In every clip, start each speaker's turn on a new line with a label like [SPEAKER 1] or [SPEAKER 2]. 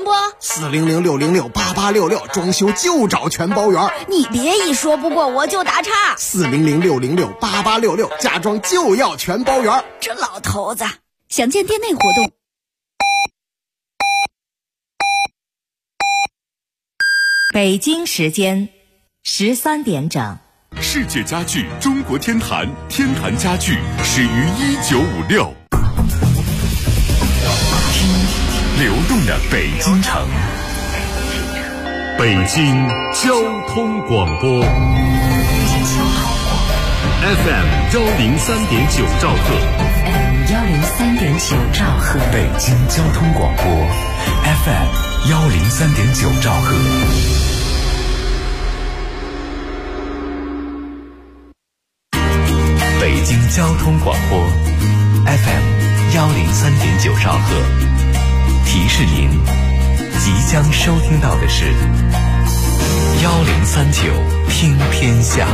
[SPEAKER 1] 钱不
[SPEAKER 2] ？400-606-8866，装修就找全包圆。
[SPEAKER 1] 你别一说不过我就打岔。
[SPEAKER 2] 400-606-8866，嫁妆就要全包圆。
[SPEAKER 1] 这老头子，详见店内活动。
[SPEAKER 3] 北京时间13点整。
[SPEAKER 4] 世界家具中国天坛，天坛家具始于1956。听流动的北京城，北京交通广播 FM 103.9兆赫
[SPEAKER 3] 103.9兆赫，
[SPEAKER 4] 北京交通广播 FM 103.9兆赫。北京交通广播 FM 103.9兆赫，提示您即将收听到的是1039听天下。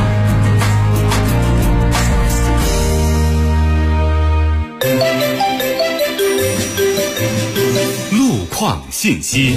[SPEAKER 4] 路况信息。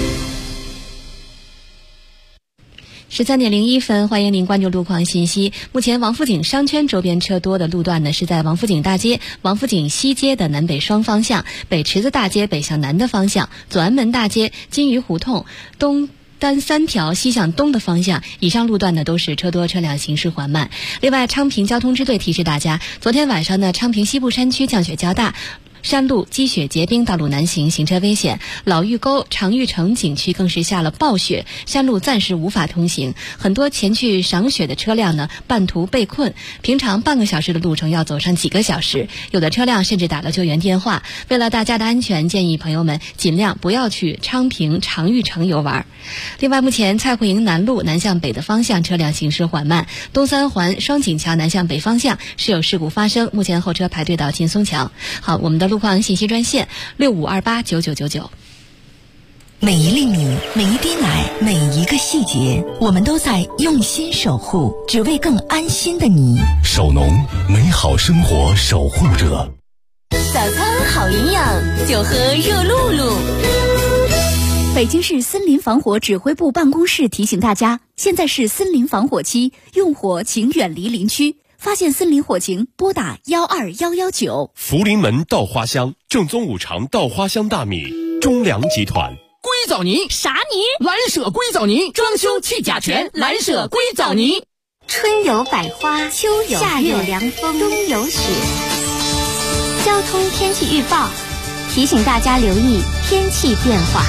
[SPEAKER 5] 13:01，欢迎您关注路况信息。目前王府井商圈周边车多的路段呢，是在王府井大街、王府井西街的南北双方向，北池子大街北向南的方向，左安门大街、金鱼胡同、东单3条西向东的方向，以上路段呢都是车多，车辆行驶缓慢。另外，昌平交通支队提示大家，昨天晚上呢，昌平西部山区降雪较大，山路积雪结冰，道路难行，行车危险。老峪沟长峪城景区更是下了暴雪，山路暂时无法通行，很多前去赏雪的车辆呢半途被困，平常半个小时的路程要走上几个小时，有的车辆甚至打了救援电话。为了大家的安全，建议朋友们尽量不要去昌平长峪城游玩。另外，目前蔡慧营南路南向北的方向车辆行驶缓慢，东三环双井桥南向北方向是有事故发生，目前后车排队到劲松桥。好，我们的路况信息专线65289999。
[SPEAKER 3] 每一粒米，每一滴奶，每一个细节，我们都在用心守护，只为更安心的你。
[SPEAKER 4] 守农，美好生活守护者。
[SPEAKER 6] 早餐好营养，就喝热露露。
[SPEAKER 1] 北京市森林防火指挥部办公室提醒大家，现在是森林防火期，用火请远离林区。发现森林火情，拨打12119。
[SPEAKER 4] 福临门稻花香，正宗五常稻花香大米，中粮集团。
[SPEAKER 7] 硅藻泥
[SPEAKER 1] 啥泥？
[SPEAKER 7] 蓝舍硅藻泥，装修去甲醛，蓝舍硅藻泥。
[SPEAKER 6] 春有百花，秋有夏有凉风，冬有雪。交通天气预报提醒大家留意天气变化。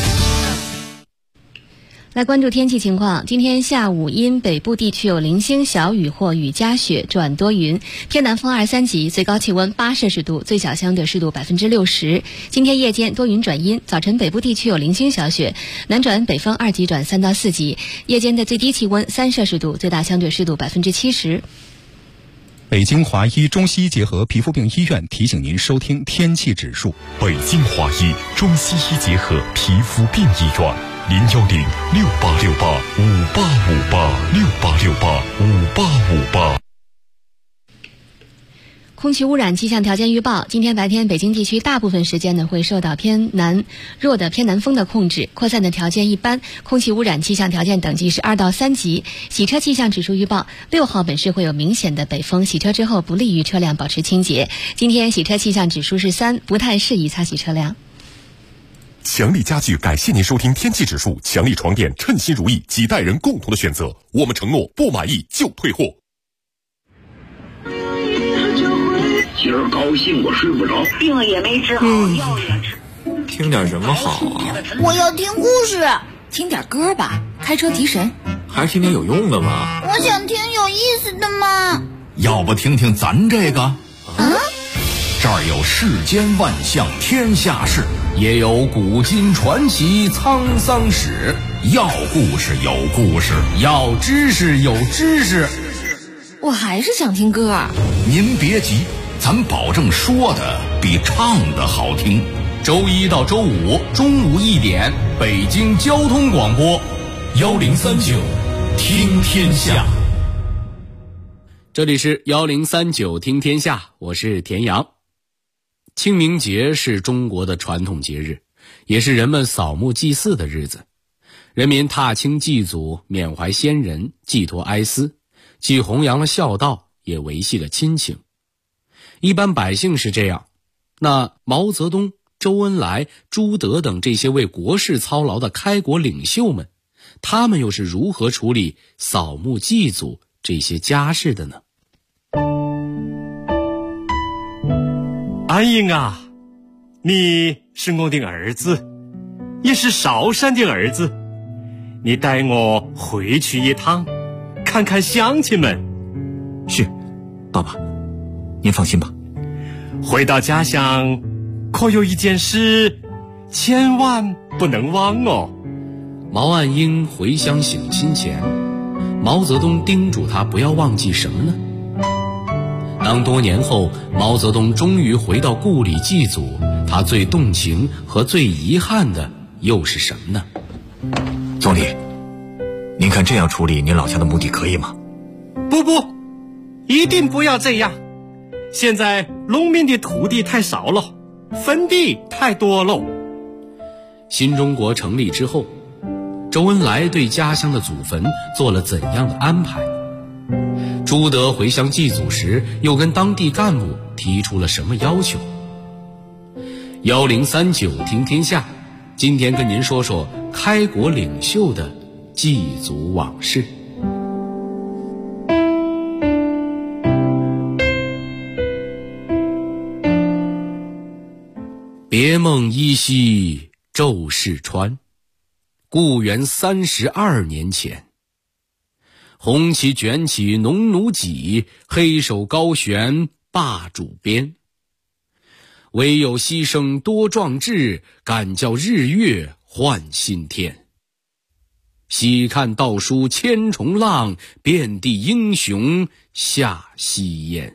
[SPEAKER 5] 来关注天气情况，今天下午因北部地区有零星小雨或雨夹雪转多云，偏南风2、3级，最高气温8摄氏度，最小相对湿度60%。今天夜间多云转阴，早晨北部地区有零星小雪，南转北风2级转3到4级，夜间的最低气温3摄氏度，最大相对湿度70%。
[SPEAKER 8] 北京华医中西医结合皮肤病医院提醒您收听天气指数。
[SPEAKER 4] 北京华医中西医结合皮肤病医院，010-6868-5858，6868-5858。
[SPEAKER 5] 空气污染气象条件预报，今天白天北京地区大部分时间呢会受到偏南弱的偏南风的控制，扩散的条件一般，空气污染气象条件等级是2到3级。洗车气象指数预报，6号本市会有明显的北风，洗车之后不利于车辆保持清洁。今天洗车气象指数是3，不太适宜擦洗车辆。
[SPEAKER 4] 强力家具感谢您收听天气指数，强力床垫称心如意，几代人共同的选择，我们承诺不满意就退货。
[SPEAKER 9] 今儿高兴我睡不着，
[SPEAKER 10] 病也没治好，药也吃。
[SPEAKER 11] 听点什么好啊？
[SPEAKER 10] 我要听故事。
[SPEAKER 3] 听点歌吧，开车提神。
[SPEAKER 11] 还是听点有用的吧。
[SPEAKER 10] 我想听有意思的嘛。
[SPEAKER 12] 要不听听咱这个？这儿有世间万象天下事，也有古今传奇沧桑史。要故事有故事，要知识有知识。
[SPEAKER 3] 我还是想听歌。
[SPEAKER 12] 您别急，咱保证说的比唱的好听。周一到周五中午1点，北京交通广播1039听天下。
[SPEAKER 13] 这里是1039听天下，我是田阳。清明节是中国的传统节日， 也是人们扫墓祭祀的日子。人民踏青祭祖，缅怀先人，寄托哀思，既弘扬了孝道，也维系了亲情。一般百姓是这样，那毛泽东、周恩来、朱德等这些为国事操劳的开国领袖们，他们又是如何处理扫墓祭祖这些家事的呢？
[SPEAKER 14] 安英啊，你是我的儿子，也是韶山的儿子，你带我回去一趟，看看乡亲们。
[SPEAKER 11] 是，爸爸，您放心吧。
[SPEAKER 14] 回到家乡，可有一件事千万不能忘哦。
[SPEAKER 13] 毛岸英回乡省亲前，毛泽东叮嘱他不要忘记什么呢？当多年后毛泽东终于回到故里祭祖，他最动情和最遗憾的又是什么呢？
[SPEAKER 11] 总理，您看这样处理您老家的墓地可以吗？
[SPEAKER 14] 不，一定不要这样。现在农民的土地太少了，坟地太多了。
[SPEAKER 13] 新中国成立之后，周恩来对家乡的祖坟做了怎样的安排？朱德回乡祭祖时，又跟当地干部提出了什么要求？1039听天下，今天跟您说说开国领袖的祭祖往事。别梦依稀骤逝川，故园32年前。红旗卷起农奴戟，黑手高悬霸主鞭。唯有牺牲多壮志，敢叫日月换新天。喜看道书千重浪，遍地英雄下夕烟。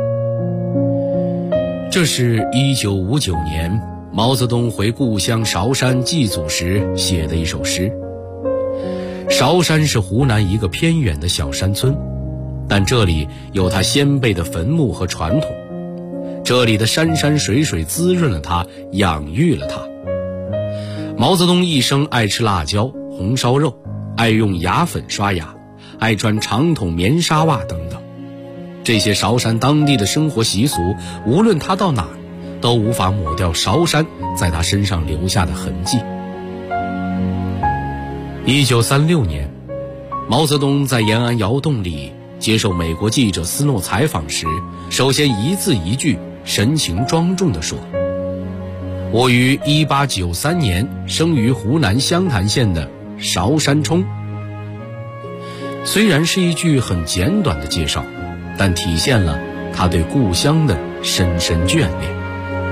[SPEAKER 13] 这是1959年毛泽东回故乡韶山祭祖时写的一首诗。韶山是湖南一个偏远的小山村，但这里有他先辈的坟墓和传统，这里的山山水水滋润了他，养育了他。毛泽东一生爱吃辣椒、红烧肉，爱用牙粉刷牙，爱穿长筒棉纱袜等等。这些韶山当地的生活习俗，无论他到哪儿，都无法抹掉韶山在他身上留下的痕迹。1936年，毛泽东在延安窑洞里接受美国记者斯诺采访时，首先一字一句神情庄重地说：我于1893年生于湖南湘潭县的韶山冲。虽然是一句很简短的介绍，但体现了他对故乡的深深眷恋。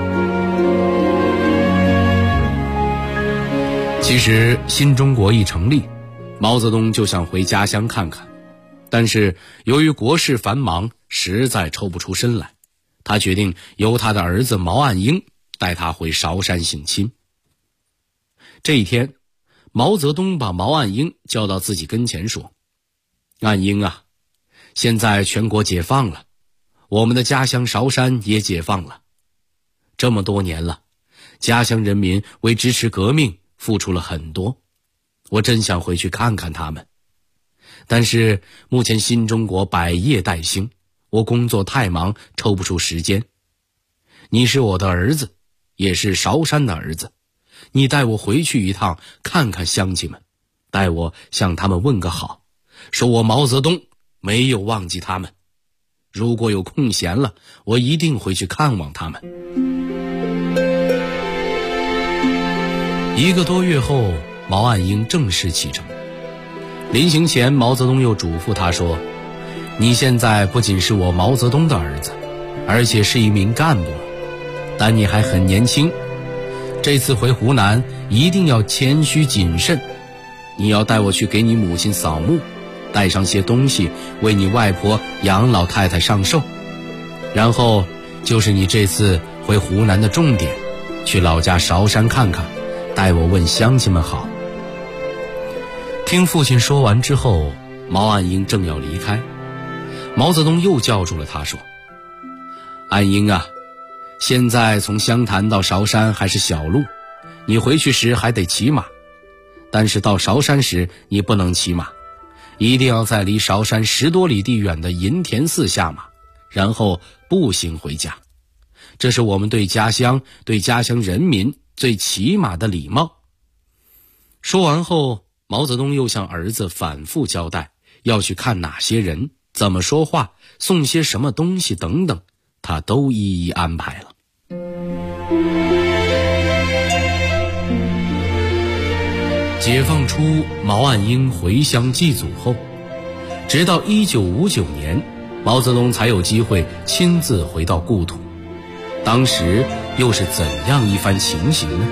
[SPEAKER 13] 其实新中国一成立，毛泽东就想回家乡看看，但是由于国事繁忙，实在抽不出身来，他决定由他的儿子毛岸英带他回韶山省亲。这一天，毛泽东把毛岸英叫到自己跟前说：岸英啊，现在全国解放了，我们的家乡韶山也解放了。这么多年了，家乡人民为支持革命付出了很多，我真想回去看看他们。但是目前新中国百业待兴，我工作太忙，抽不出时间。你是我的儿子，也是韶山的儿子，你带我回去一趟，看看乡亲们，带我向他们问个好，说我毛泽东没有忘记他们。如果有空闲了，我一定回去看望他们。1个多月后，毛岸英正式启程。临行前，毛泽东又嘱咐他说：你现在不仅是我毛泽东的儿子，而且是一名干部了，但你还很年轻，这次回湖南一定要谦虚谨慎，你要带我去给你母亲扫墓，带上些东西为你外婆杨老太太上寿，然后就是你这次回湖南的重点，去老家韶山看看，带我问乡亲们好。听父亲说完之后，毛岸英正要离开，毛泽东又叫住了他说：岸英啊，现在从湘潭到韶山还是小路， 你回去时还得骑马，但是到韶山时你不能骑马，一定要在离韶山10多里地远的银田寺下马，然后步行回家。这是我们对家乡、对家乡人民最起码的礼貌。说完后，毛泽东又向儿子反复交代要去看哪些人，怎么说话，送些什么东西等等，他都一一安排了。解放初，毛岸英回乡祭祖后，直到1959年，毛泽东才有机会亲自回到故土。当时又是怎样一番情形呢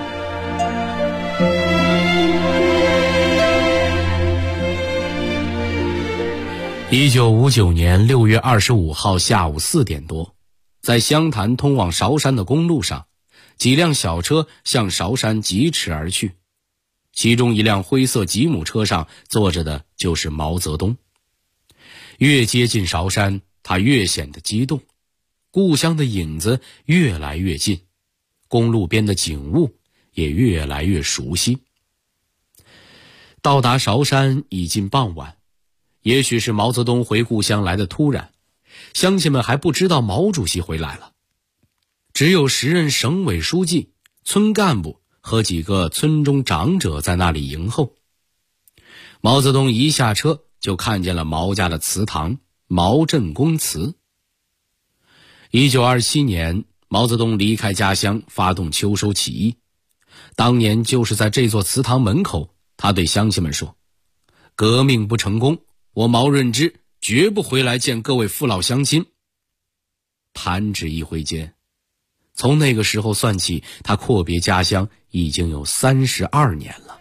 [SPEAKER 13] ？1959年6月25号下午4点多，在湘潭通往韶山的公路上，几辆小车向韶山疾驰而去，其中一辆灰色吉姆车上坐着的就是毛泽东。越接近韶山，他越显得激动，故乡的影子越来越近，公路边的景物也越来越熟悉。到达韶山已近傍晚，也许是毛泽东回故乡来的突然，乡亲们还不知道毛主席回来了，只有时任省委书记、村干部和几个村中长者在那里迎候。毛泽东一下车就看见了毛家的祠堂毛镇公祠。1927年，毛泽东离开家乡，发动秋收起义。当年就是在这座祠堂门口，他对乡亲们说：革命不成功，我毛润之绝不回来见各位父老乡亲。弹指一挥间，从那个时候算起，他阔别家乡已经有32年了。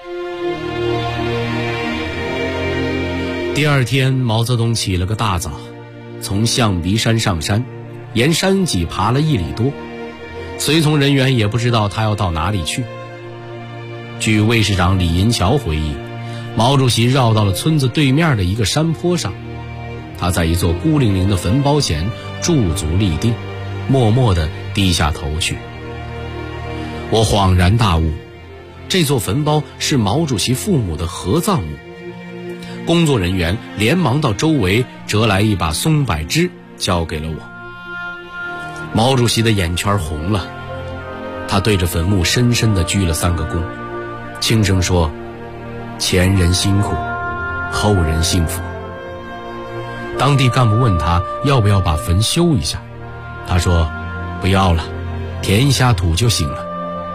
[SPEAKER 13] 第二天，毛泽东起了个大早，从象鼻山上山，沿山脊爬了1里多，随从人员也不知道他要到哪里去。据卫士长李银桥回忆，毛主席绕到了村子对面的一个山坡上，他在一座孤零零的坟包前驻足立定，默默地低下头去。我恍然大悟，这座坟包是毛主席父母的合葬墓。工作人员连忙到周围折来一把松柏枝，交给了我。毛主席的眼圈红了，他对着坟墓深深地鞠了3个躬，轻声说：前人辛苦，后人幸福。当地干部问他要不要把坟修一下，他说不要了，填一下土就行了。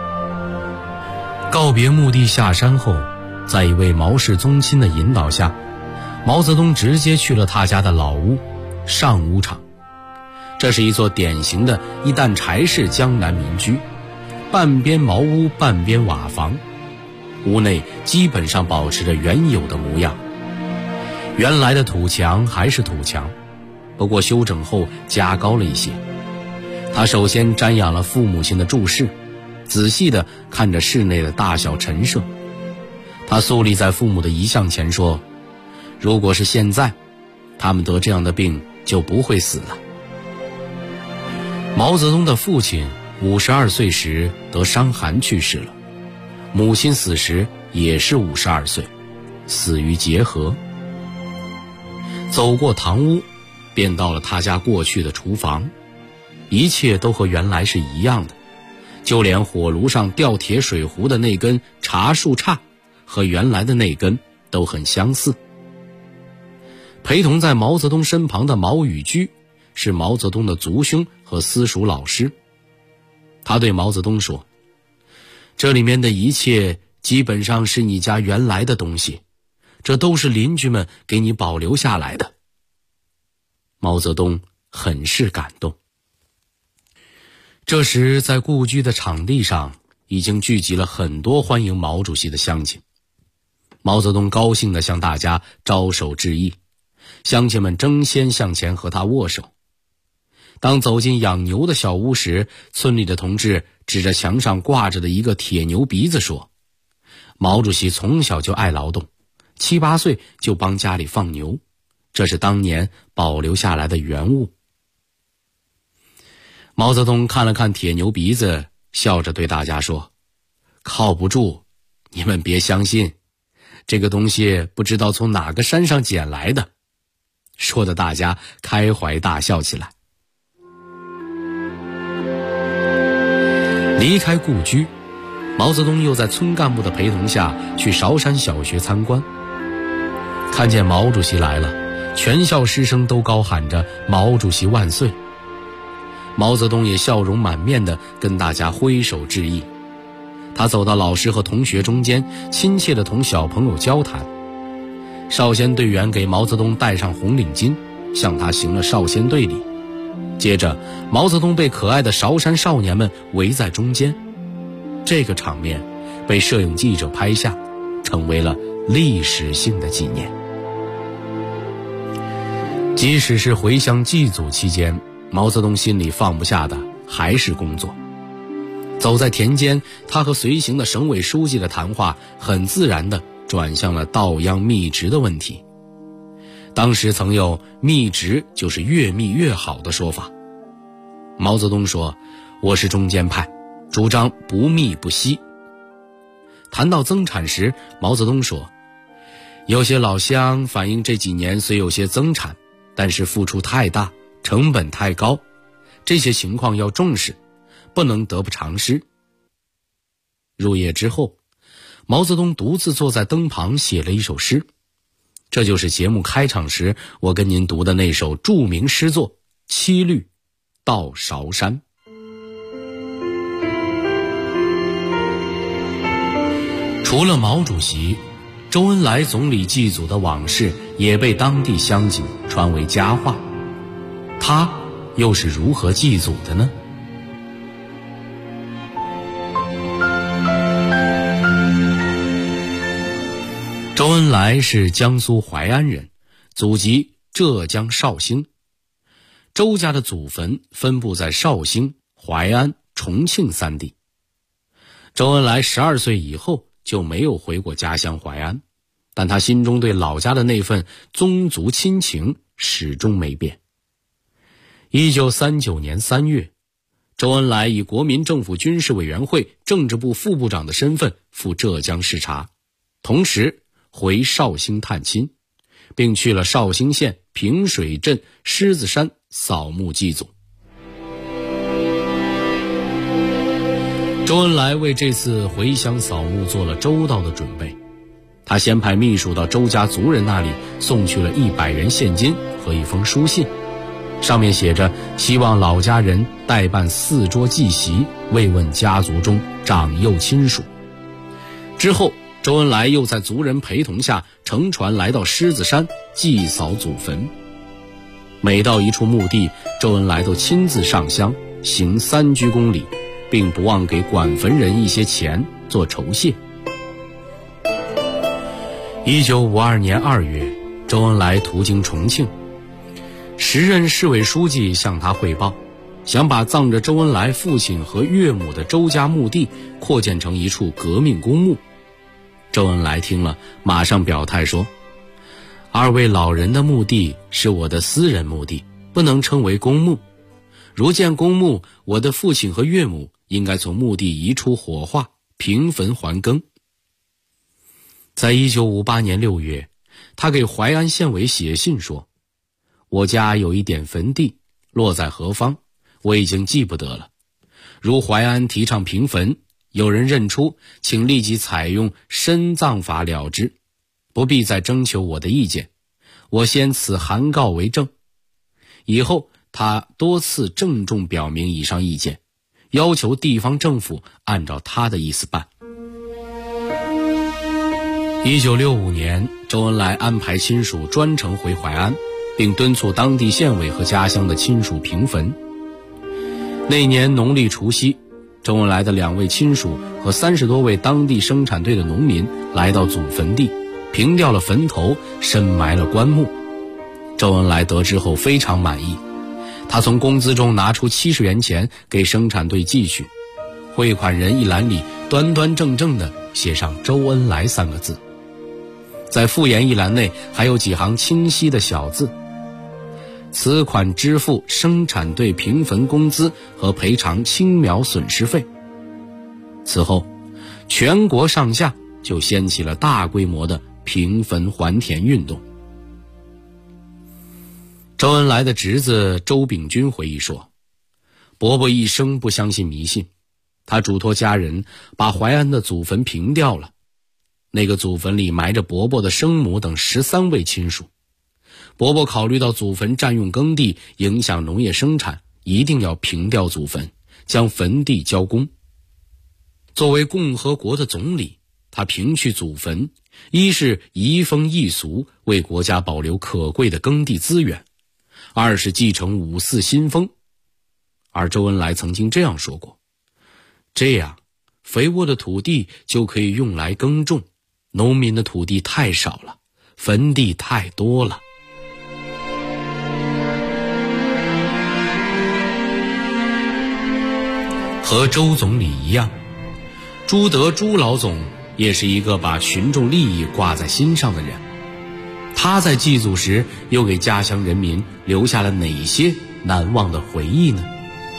[SPEAKER 13] 告别墓地下山后，在一位毛氏宗亲的引导下，毛泽东直接去了他家的老屋上屋厂。这是一座典型的一担柴式江南民居，半边茅屋半边瓦房，屋内基本上保持着原有的模样。原来的土墙还是土墙，不过修整后加高了一些。他首先瞻仰了父母亲的住室，仔细地看着室内的大小陈设。他肃立在父母的遗像前说：如果是现在，他们得这样的病就不会死了。毛泽东的父亲52岁时得伤寒去世了，母亲死时也是52岁，死于结核。走过堂屋，便到了他家过去的厨房，一切都和原来是一样的，就连火炉上吊铁水壶的那根茶树杈和原来的那根都很相似。陪同在毛泽东身旁的毛宇居是毛泽东的族兄和私塾老师。他对毛泽东说：这里面的一切基本上是你家原来的东西，这都是邻居们给你保留下来的。毛泽东很是感动。这时在故居的场地上已经聚集了很多欢迎毛主席的乡亲。毛泽东高兴地向大家招手致意，乡亲们争先向前和他握手。当走进养牛的小屋时，村里的同志指着墙上挂着的一个铁牛鼻子说：毛主席从小就爱劳动，7、8岁就帮家里放牛，这是当年保留下来的原物。毛泽东看了看铁牛鼻子，笑着对大家说： 靠不住，你们别相信，这个东西不知道从哪个山上捡来的，说的大家开怀大笑起来。离开故居，毛泽东又在村干部的陪同下去韶山小学参观。看见毛主席来了，全校师生都高喊着毛主席万岁。毛泽东也笑容满面地跟大家挥手致意。他走到老师和同学中间，亲切地同小朋友交谈。少先队员给毛泽东戴上红领巾，向他行了少先队礼。接着，毛泽东被可爱的韶山少年们围在中间。这个场面被摄影记者拍下，成为了历史性的纪念。即使是回乡祭祖期间，毛泽东心里放不下的还是工作。走在田间，他和随行的省委书记的谈话很自然地转向了稻秧密植的问题。当时曾有密植就是越密越好的说法。毛泽东说，我是中间派，主张不密不稀。谈到增产时，毛泽东说，有些老乡反映这几年虽有些增产，但是付出太大，成本太高，这些情况要重视，不能得不偿失。入夜之后，毛泽东独自坐在灯旁写了一首诗，这就是节目开场时我跟您读的那首著名诗作《七律·到韶山》。除了毛主席，周恩来总理祭祖的往事也被当地乡亲传为佳话。他又是如何祭祖的呢？周恩来是江苏淮安人，祖籍浙江绍兴。周家的祖坟分布在绍兴、淮安、重庆三地。周恩来12岁以后就没有回过家乡淮安，但他心中对老家的那份宗族亲情始终没变。1939年3月，周恩来以国民政府军事委员会政治部副部长的身份赴浙江视察，同时回绍兴探亲，并去了绍兴县平水镇狮子山扫墓祭祖。周恩来为这次回乡扫墓做了周到的准备，他先派秘书到周家族人那里送去了100元现金和一封书信，上面写着希望老家人代办4桌祭席，慰问家族中长幼亲属。之后周恩来又在族人陪同下乘船来到狮子山祭扫祖坟。每到一处墓地，周恩来都亲自上香行3鞠躬礼，并不忘给管坟人一些钱做酬谢。1952年2月，周恩来途经重庆，时任市委书记向他汇报，想把葬着周恩来父亲和岳母的周家墓地扩建成一处革命公墓。周恩来听了，马上表态说，2位老人的墓地是我的私人墓地，不能称为公墓。如建公墓，我的父亲和岳母应该从墓地移出火化，平坟还耕。在1958年6月，他给淮安县委写信说，我家有一点坟地，落在何方，我已经记不得了。如淮安提倡平坟，有人认出，请立即采用深葬法了之，不必再征求我的意见，我先此函告为证。以后他多次郑重表明以上意见，要求地方政府按照他的意思办。1965年，周恩来安排亲属专程回淮安，并敦促当地县委和家乡的亲属平坟。那年农历除夕，周恩来的2位亲属和30多位当地生产队的农民来到祖坟地，平掉了坟头，深埋了棺木。周恩来得知后非常满意，他从工资中拿出70元钱给生产队寄去，汇款人一栏里端端正正地写上周恩来3个字，在复言一栏内还有几行清晰的小字，此款支付生产队平坟工资和赔偿青苗损失费。此后， 全国上下就掀起了大规模的平坟还田运动。周恩来的侄子周秉钧回忆说，伯伯一生不相信迷信，他嘱托家人把淮安的祖坟平掉了。那个祖坟里埋着伯伯的生母等13位亲属。伯伯考虑到祖坟占用耕地，影响农业生产，一定要平掉祖坟，将坟地交公。作为共和国的总理，他平去祖坟，一是移风易俗，为国家保留可贵的耕地资源；二是继承5·4新风。而周恩来曾经这样说过，这样肥沃的土地就可以用来耕种，农民的土地太少了，坟地太多了。和周总理一样，朱德朱老总也是一个把群众利益挂在心上的人。他在祭祖时又给家乡人民留下了哪些难忘的回忆呢？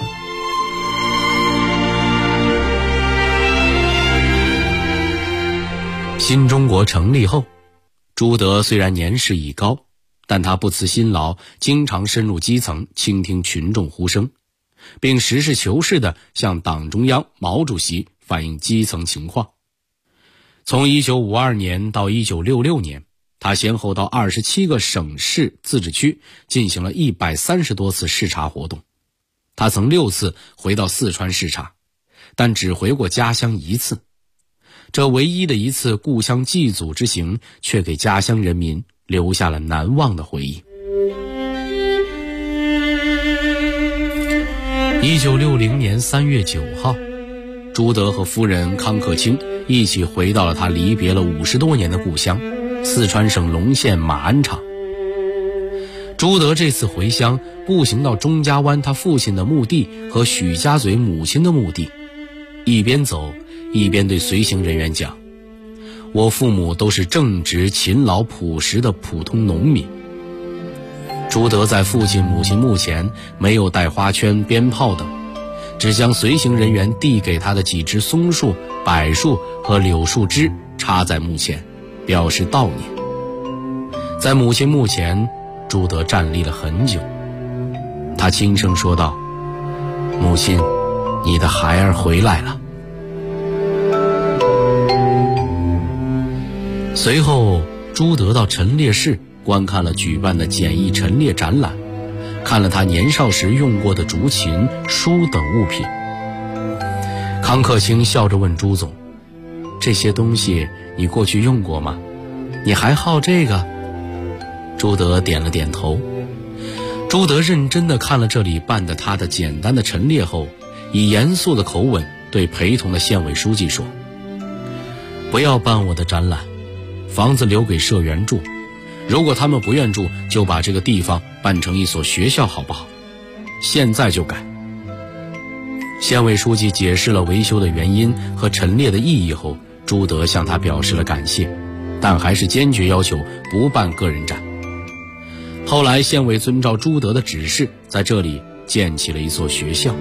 [SPEAKER 13] 新中国成立后，朱德虽然年事已高，但他不辞辛劳，经常深入基层，倾听群众呼声，并实事求是地向党中央、毛主席反映基层情况。从1952年到1966年，他先后到27个省市自治区进行了130多次视察活动。他曾6次回到四川视察，但只回过家乡1次。这唯一的一次故乡祭祖之行，却给家乡人民留下了难忘的回忆。1960年3月9号，朱德和夫人康克清一起回到了他离别了50多年的故乡四川省隆县马鞍场。朱德这次回乡，步行到钟家湾他父亲的墓地和许家嘴母亲的墓地，一边走一边对随行人员讲，我父母都是正直勤劳朴实的普通农民。朱德在父亲母亲墓前没有带花圈、鞭炮等，只将随行人员递给他的几枝松树、柏树和柳树枝插在墓前，表示悼念。在母亲墓前，朱德站立了很久，他轻声说道，母亲，你的孩儿回来了。随后，朱德到陈列室观看了举办的简易陈列展览，看了他年少时用过的竹琴、书等物品。康克清笑着问朱总，这些东西你过去用过吗？你还好这个？朱德点了点头。朱德认真地看了这里办的他的简单的陈列后，以严肃的口吻对陪同的县委书记说，不要办我的展览，房子留给社员住，如果他们不愿住，就把这个地方办成一所学校好不好？现在就改。县委书记解释了维修的原因和陈列的意义后，朱德向他表示了感谢，但还是坚决要求不办个人展。后来县委遵照朱德的指示，在这里建起了一所学校。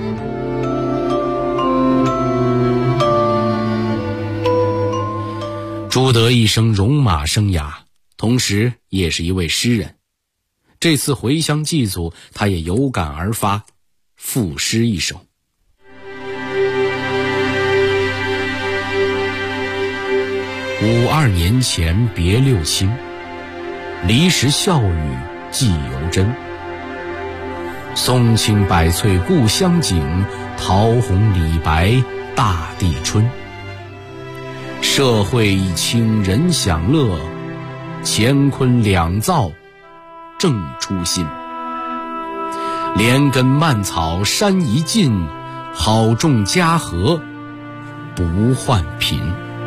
[SPEAKER 13] 朱德一生戎马生涯，同时也是一位诗人。这次回乡祭祖，他也有感而发，赋诗一首。52年前别六亲，离时笑语寄犹真。松青柏翠故乡景，桃红李白大地春。社会一清人享乐，乾坤两造正初心。连根蔓草山一尽，好种家和不患贫。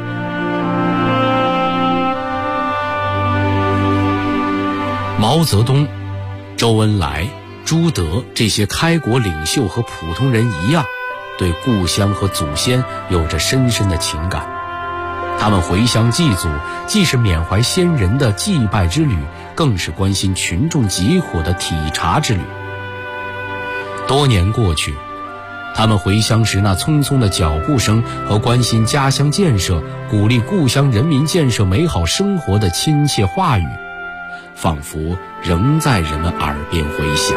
[SPEAKER 13] 毛泽东、周恩来、朱德这些开国领袖和普通人一样，对故乡和祖先有着深深的情感。他们回乡祭祖，既是缅怀先人的祭拜之旅，更是关心群众疾苦的体察之旅。多年过去， 他们回乡时那匆匆的脚步声和关心家乡建设、鼓励故乡人民建设美好生活的亲切话语，仿佛仍在人们耳边回响。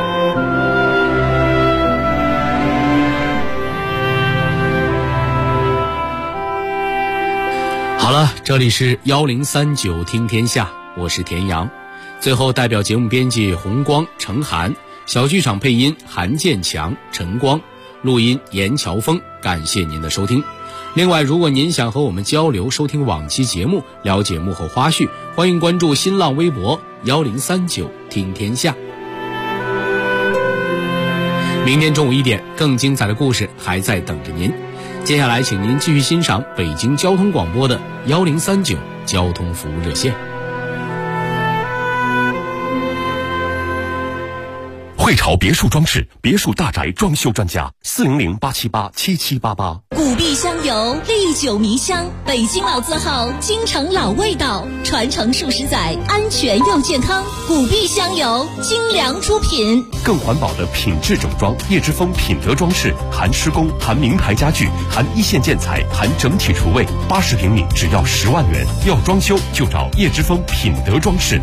[SPEAKER 13] 好了，这里是1039听天下，我是田阳。最后代表节目编辑洪光、程涵，小剧场配音韩建强、陈光，录音严乔峰，感谢您的收听。另外，如果您想和我们交流、收听往期节目、了解幕后花絮，欢迎关注新浪微博1039听天下。明天中午1点，更精彩的故事还在等着您。接下来请您继续欣赏北京交通广播的1039交通服务热线。
[SPEAKER 15] 汇潮别墅装饰，别墅大宅装修专家，400-878-7788。
[SPEAKER 3] 古壁香油，历久弥香，北京老字号，京城老味道，传承数十载，安全又健康。古壁香油，精良出品，
[SPEAKER 15] 更环保的品质整装，叶之峰品德装饰，含施工，含名牌家具，含一线建材，含整体厨卫，80平米只要10万元。要装修就找叶之峰品德装饰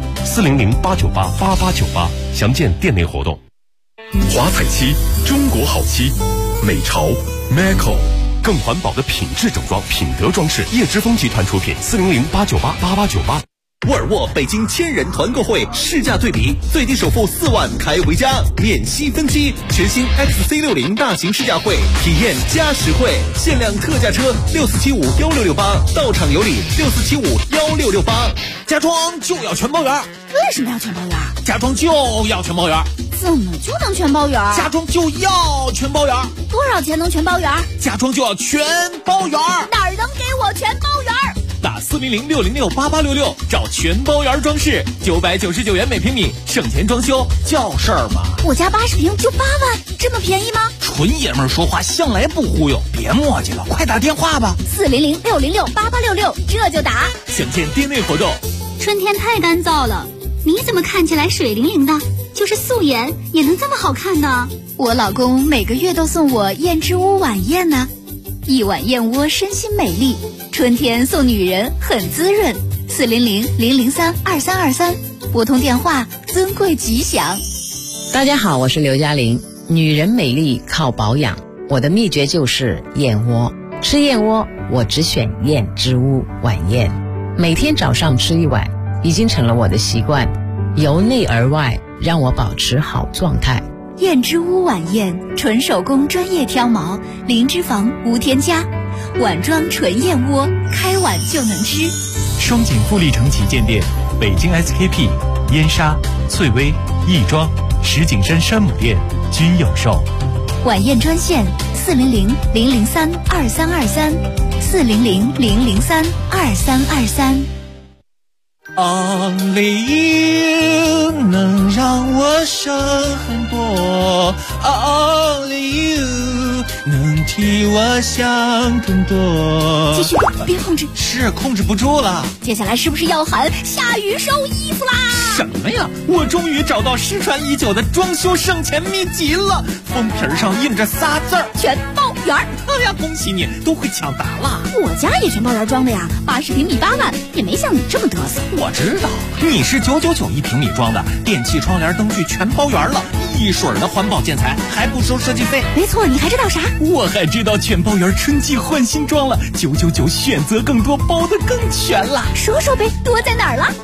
[SPEAKER 15] ，400-898-8898，详见店内活动。华彩漆，中国好漆，美潮 Maco， 更环保的品质整装，品德装饰，叶之峰集团出品，400-898-8898。
[SPEAKER 16] 沃尔沃北京1000人团购会试驾对比，最低首付4万开回家，免息分期。全新 XC60 大型试驾会，体验加实惠，限量特价车64751668，到场有礼64751668。
[SPEAKER 17] 家装就要全包圆。
[SPEAKER 10] 为什么要全包圆？
[SPEAKER 17] 家装就要全包圆。
[SPEAKER 10] 怎么就能全包圆？
[SPEAKER 17] 家装就要全包圆。
[SPEAKER 10] 多少钱能全包圆？
[SPEAKER 17] 家装就要全包圆。
[SPEAKER 10] 哪儿能给我全包圆？
[SPEAKER 17] 打400-606-8866，找全包圆装饰，999元每平米，省钱装修叫事儿吗？
[SPEAKER 10] 我家80平就8万，这么便宜吗？
[SPEAKER 17] 纯爷们儿说话向来不忽悠，别磨叽了，快打电话吧。
[SPEAKER 10] 400-606-8866，这就打。
[SPEAKER 17] 详见店内活动。
[SPEAKER 6] 春天太干燥了，你怎么看起来水灵灵的？就是素颜也能这么好看呢？
[SPEAKER 1] 我老公每个月都送我燕之屋晚宴呢，一碗燕窝身心美丽，春天送女人很滋润。400-003-2323，拨通电话，尊贵吉祥。
[SPEAKER 18] 大家好，我是刘嘉玲。女人美丽靠保养，我的秘诀就是燕窝。吃燕窝，我只选燕之屋晚宴，每天早上吃一碗，已经成了我的习惯，由内而外让我保持好状态。
[SPEAKER 1] 燕之屋晚宴，纯手工专业挑毛，零脂肪无添加，碗装纯燕窝，开碗就能吃。
[SPEAKER 19] 双井富力城旗舰店、北京 SKP、燕莎、翠微、亦庄、石景山山姆店均有售。
[SPEAKER 1] 晚宴专线400-003-2323 400-003-2323。
[SPEAKER 17] Only you 能让我省很多 ，Only you 能替我想更多。
[SPEAKER 1] 继续，别控制，
[SPEAKER 17] 是控制不住了。
[SPEAKER 1] 接下来是不是要喊下雨收衣服啦？
[SPEAKER 17] 什么呀？我终于找到失传已久的装修省钱秘籍了，封皮上印着仨字儿：
[SPEAKER 1] 全包圆。
[SPEAKER 17] 哎呀，恭喜你，都会抢答了。
[SPEAKER 10] 我家也全包圆装的呀，80平米8万，也没像你这么嘚瑟。
[SPEAKER 17] 我知道，你是999一平米装的，电器、窗帘、灯具全包圆了，一水儿的环保建材，还不收设计费。
[SPEAKER 10] 没错，你还知道啥？
[SPEAKER 17] 我还知道全包圆春季换新装了，999选择更多，包得更全了。
[SPEAKER 10] 说说呗，多在哪儿了？